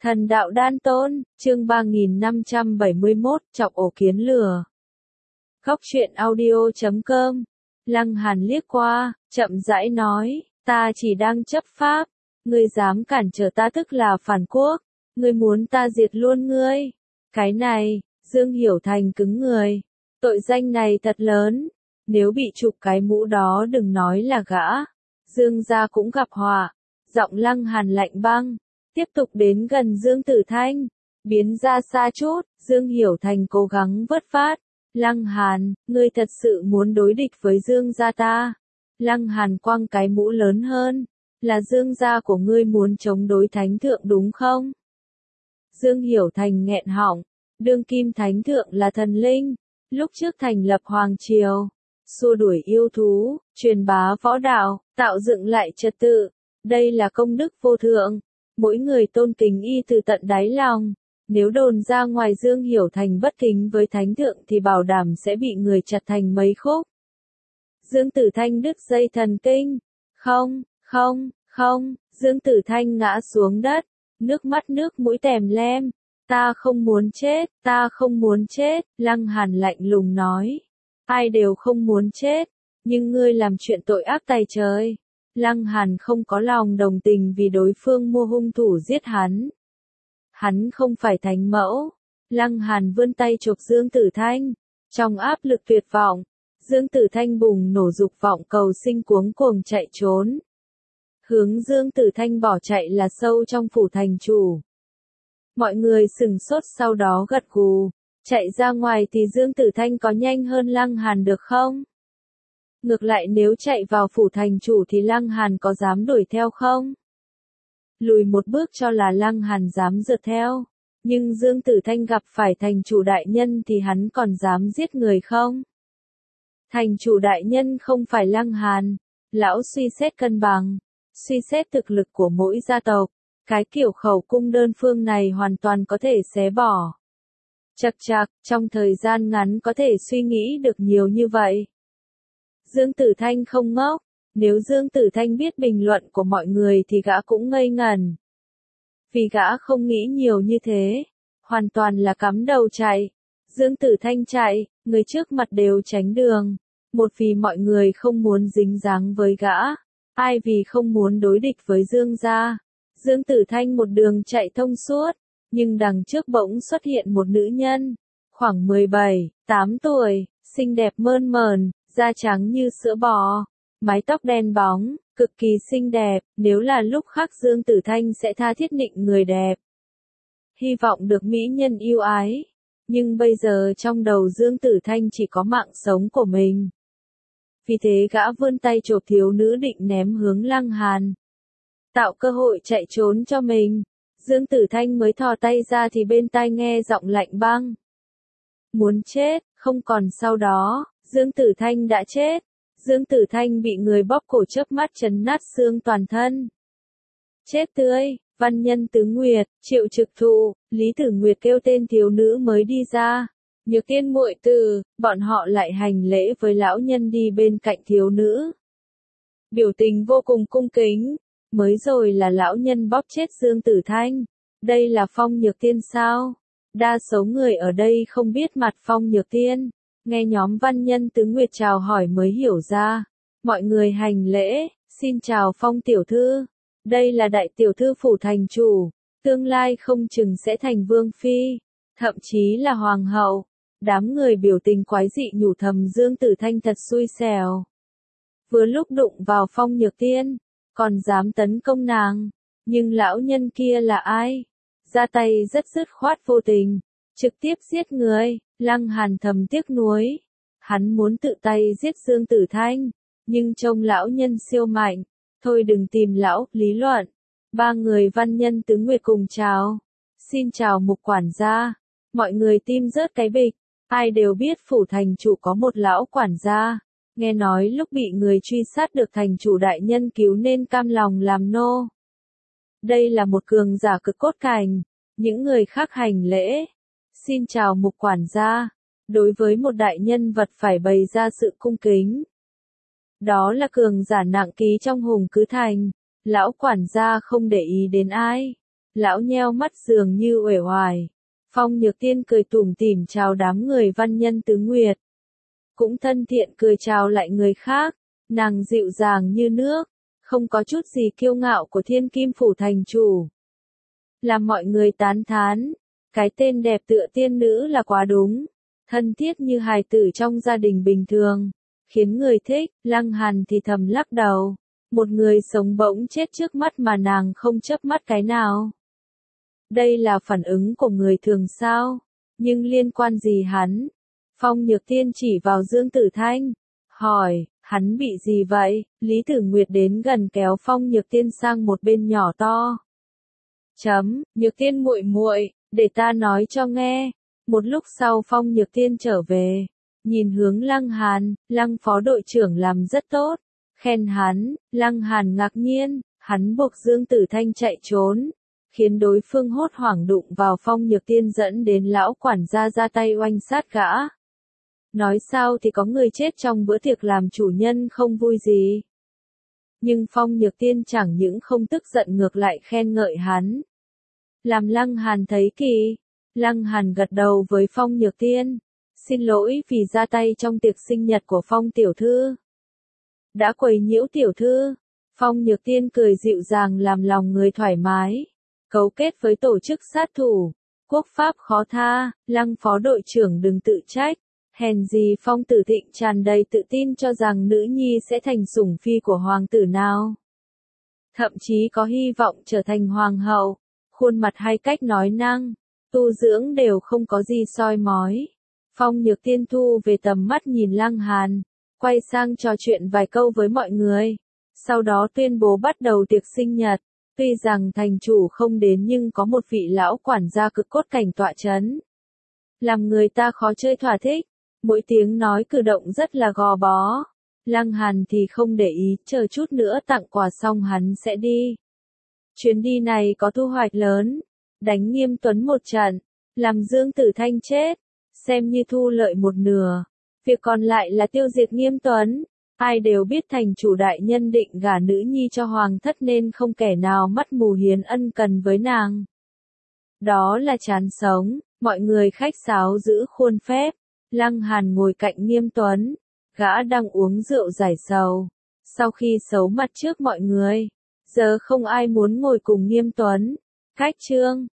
Thần đạo đan tôn, chương 3571, chọc ổ kiến lừa. Góc truyện audio.com. Lăng Hàn liếc qua, chậm rãi nói, ta chỉ đang chấp pháp, ngươi dám cản trở ta tức là phản quốc, ngươi muốn ta diệt luôn ngươi. Cái này, Dương Hiểu Thành cứng người, tội danh này thật lớn, nếu bị chụp cái mũ đó đừng nói là gã. Dương gia cũng gặp họa, giọng Lăng Hàn lạnh băng. Tiếp tục đến gần Dương Tử Thanh, biến ra xa chút, Dương Hiểu Thành cố gắng vớt phát. Lăng Hàn, ngươi thật sự muốn đối địch với Dương gia ta. Lăng Hàn quăng cái mũ lớn hơn, là Dương gia của ngươi muốn chống đối thánh thượng đúng không? Dương Hiểu Thành nghẹn họng, đương kim thánh thượng là thần linh, lúc trước thành lập hoàng triều, xua đuổi yêu thú, truyền bá võ đạo, tạo dựng lại trật tự, đây là công đức vô thượng. Mỗi người tôn kính y từ tận đáy lòng, nếu đồn ra ngoài Dương Hiểu Thành bất kính với thánh thượng thì bảo đảm sẽ bị người chặt thành mấy khúc. Dương Tử Thanh đứt dây thần kinh, không, Dương Tử Thanh ngã xuống đất, nước mắt nước mũi tèm lem, ta không muốn chết, Lăng Hàn lạnh lùng nói, ai đều không muốn chết, nhưng ngươi làm chuyện tội ác tày trời. Lăng Hàn không có lòng đồng tình vì đối phương mua hung thủ giết hắn. Hắn không phải thánh mẫu. Lăng Hàn vươn tay chụp Dương Tử Thanh. Trong áp lực tuyệt vọng, Dương Tử Thanh bùng nổ dục vọng cầu sinh cuống cuồng chạy trốn. Hướng Dương Tử Thanh bỏ chạy là sâu trong phủ thành chủ. Mọi người sửng sốt sau đó gật gù. Chạy ra ngoài thì Dương Tử Thanh có nhanh hơn Lăng Hàn được không? Ngược lại nếu chạy vào phủ thành chủ thì Lăng Hàn có dám đuổi theo không? Lùi một bước cho là Lăng Hàn dám rượt theo. Nhưng Dương Tử Thanh gặp phải thành chủ đại nhân thì hắn còn dám giết người không? Thành chủ đại nhân không phải Lăng Hàn. Lão suy xét cân bằng, suy xét thực lực của mỗi gia tộc. Cái kiểu khẩu cung đơn phương này hoàn toàn có thể xé bỏ. Chậc chạc, trong thời gian ngắn có thể suy nghĩ được nhiều như vậy. Dương Tử Thanh không ngốc, nếu Dương Tử Thanh biết bình luận của mọi người thì gã cũng ngây ngẩn. Vì gã không nghĩ nhiều như thế, hoàn toàn là cắm đầu chạy. Dương Tử Thanh chạy, người trước mặt đều tránh đường. Một vì mọi người không muốn dính dáng với gã, ai vì không muốn đối địch với Dương gia. Dương Tử Thanh một đường chạy thông suốt, nhưng đằng trước bỗng xuất hiện một nữ nhân, khoảng 17, 8 tuổi, xinh đẹp mơn mởn. Da trắng như sữa bò, mái tóc đen bóng, cực kỳ xinh đẹp, nếu là lúc khác Dương Tử Thanh sẽ tha thiết nịnh người đẹp. Hy vọng được mỹ nhân yêu ái, nhưng bây giờ trong đầu Dương Tử Thanh chỉ có mạng sống của mình. Vì thế gã vươn tay chộp thiếu nữ định ném hướng Lăng Hàn. Tạo cơ hội chạy trốn cho mình, Dương Tử Thanh mới thò tay ra thì bên tai nghe giọng lạnh băng. Muốn chết, không còn sau đó. Dương Tử Thanh đã chết. Dương Tử Thanh bị người bóp cổ chớp mắt chấn nát xương toàn thân. Chết tươi, văn nhân Tứ Nguyệt, Triệu Trực Thụ, Lý Tử Nguyệt kêu tên thiếu nữ mới đi ra. Nhược Tiên muội tử, bọn họ lại hành lễ với lão nhân đi bên cạnh thiếu nữ. Biểu tình vô cùng cung kính, mới rồi là lão nhân bóp chết Dương Tử Thanh. Đây là Phong Nhược Tiên sao? Đa số người ở đây không biết mặt Phong Nhược Tiên. Nghe nhóm văn nhân Tứ Nguyệt chào hỏi mới hiểu ra. Mọi người hành lễ, xin chào Phong tiểu thư. Đây là đại tiểu thư phủ thành chủ, tương lai không chừng sẽ thành vương phi, thậm chí là hoàng hậu. Đám người biểu tình quái dị nhủ thầm Dương Tử Thanh thật xui xẻo. Vừa lúc đụng vào Phong Nhược Tiên, còn dám tấn công nàng. Nhưng lão nhân kia là ai? Ra tay rất dứt khoát vô tình, trực tiếp giết người. Lăng Hàn thầm tiếc nuối, hắn muốn tự tay giết Dương Tử Thanh, nhưng trông lão nhân siêu mạnh, thôi đừng tìm lão, lý luận. Ba người văn nhân Tứ Nguyệt cùng chào, xin chào Mục quản gia, mọi người tim rớt cái bịch, ai đều biết phủ thành chủ có một lão quản gia, nghe nói lúc bị người truy sát được thành chủ đại nhân cứu nên cam lòng làm nô. Đây là một cường giả cực cốt cảnh, những người khác hành lễ. Xin chào Mục quản gia, đối với một đại nhân vật phải bày ra sự cung kính. Đó là cường giả nặng ký trong Hùng Cứ Thành, lão quản gia không để ý đến ai. Lão nheo mắt dường như uể oải. Phong Nhược Tiên cười tủm tỉm chào đám người văn nhân tứ nguyệt. Cũng thân thiện cười chào lại người khác, nàng dịu dàng như nước, không có chút gì kiêu ngạo của Thiên Kim Phủ thành chủ. Làm mọi người tán thán, cái tên đẹp tựa tiên nữ là quá đúng, thân thiết như hài tử trong gia đình bình thường, khiến người thích. Lăng Hàn thì thầm lắc đầu, một người sống bỗng chết trước mắt mà nàng không chớp mắt cái nào. Đây là phản ứng của người thường sao? Nhưng liên quan gì hắn? Phong Nhược Tiên chỉ vào Dương Tử Thanh, hỏi, hắn bị gì vậy? Lý Tử Nguyệt đến gần kéo Phong Nhược Tiên sang một bên nhỏ to. Nhược Tiên muội muội, để ta nói cho nghe. Một lúc sau Phong Nhược Tiên trở về, nhìn hướng Lăng Hàn, Lăng phó đội trưởng làm rất tốt, khen hắn. Lăng Hàn ngạc nhiên, hắn buộc Dương Tử Thanh chạy trốn, khiến đối phương hốt hoảng đụng vào Phong Nhược Tiên dẫn đến lão quản gia ra tay oanh sát gã. Nói sao thì có người chết trong bữa tiệc làm chủ nhân không vui gì. Nhưng Phong Nhược Tiên chẳng những không tức giận ngược lại khen ngợi hắn. Làm Lăng Hàn thấy kỳ. Lăng Hàn gật đầu với Phong Nhược Tiên. Xin lỗi vì ra tay trong tiệc sinh nhật của Phong tiểu thư. Đã quấy nhiễu tiểu thư. Phong Nhược Tiên cười dịu dàng làm lòng người thoải mái. Cấu kết với tổ chức sát thủ. Quốc pháp khó tha, Lăng phó đội trưởng đừng tự trách. Hèn gì Phong Tử Thịnh tràn đầy tự tin cho rằng nữ nhi sẽ thành sủng phi của hoàng tử nào. Thậm chí có hy vọng trở thành hoàng hậu. Khuôn mặt hay cách nói năng, tu dưỡng đều không có gì soi mói. Phong Nhược Tiên thu về tầm mắt nhìn Lăng Hàn, quay sang trò chuyện vài câu với mọi người. Sau đó tuyên bố bắt đầu tiệc sinh nhật. Tuy rằng thành chủ không đến nhưng có một vị lão quản gia cực cốt cảnh tọa chấn. Làm người ta khó chơi thỏa thích. Mỗi tiếng nói cử động rất là gò bó. Lăng Hàn thì không để ý, chờ chút nữa tặng quà xong hắn sẽ đi. Chuyến đi này có thu hoạch lớn. Đánh Nghiêm Tuấn một trận. Làm Dương Tử Thanh chết. Xem như thu lợi một nửa. Việc còn lại là tiêu diệt Nghiêm Tuấn. Ai đều biết thành chủ đại nhân định gả nữ nhi cho hoàng thất nên không kẻ nào mắt mù hiến ân cần với nàng. Đó là chán sống. Mọi người khách sáo giữ khuôn phép. Lăng Hàn ngồi cạnh Nghiêm Tuấn. Gã đang uống rượu giải sầu. Sau khi xấu mặt trước mọi người, giờ không ai muốn ngồi cùng Nghiêm Tuấn. Cách chương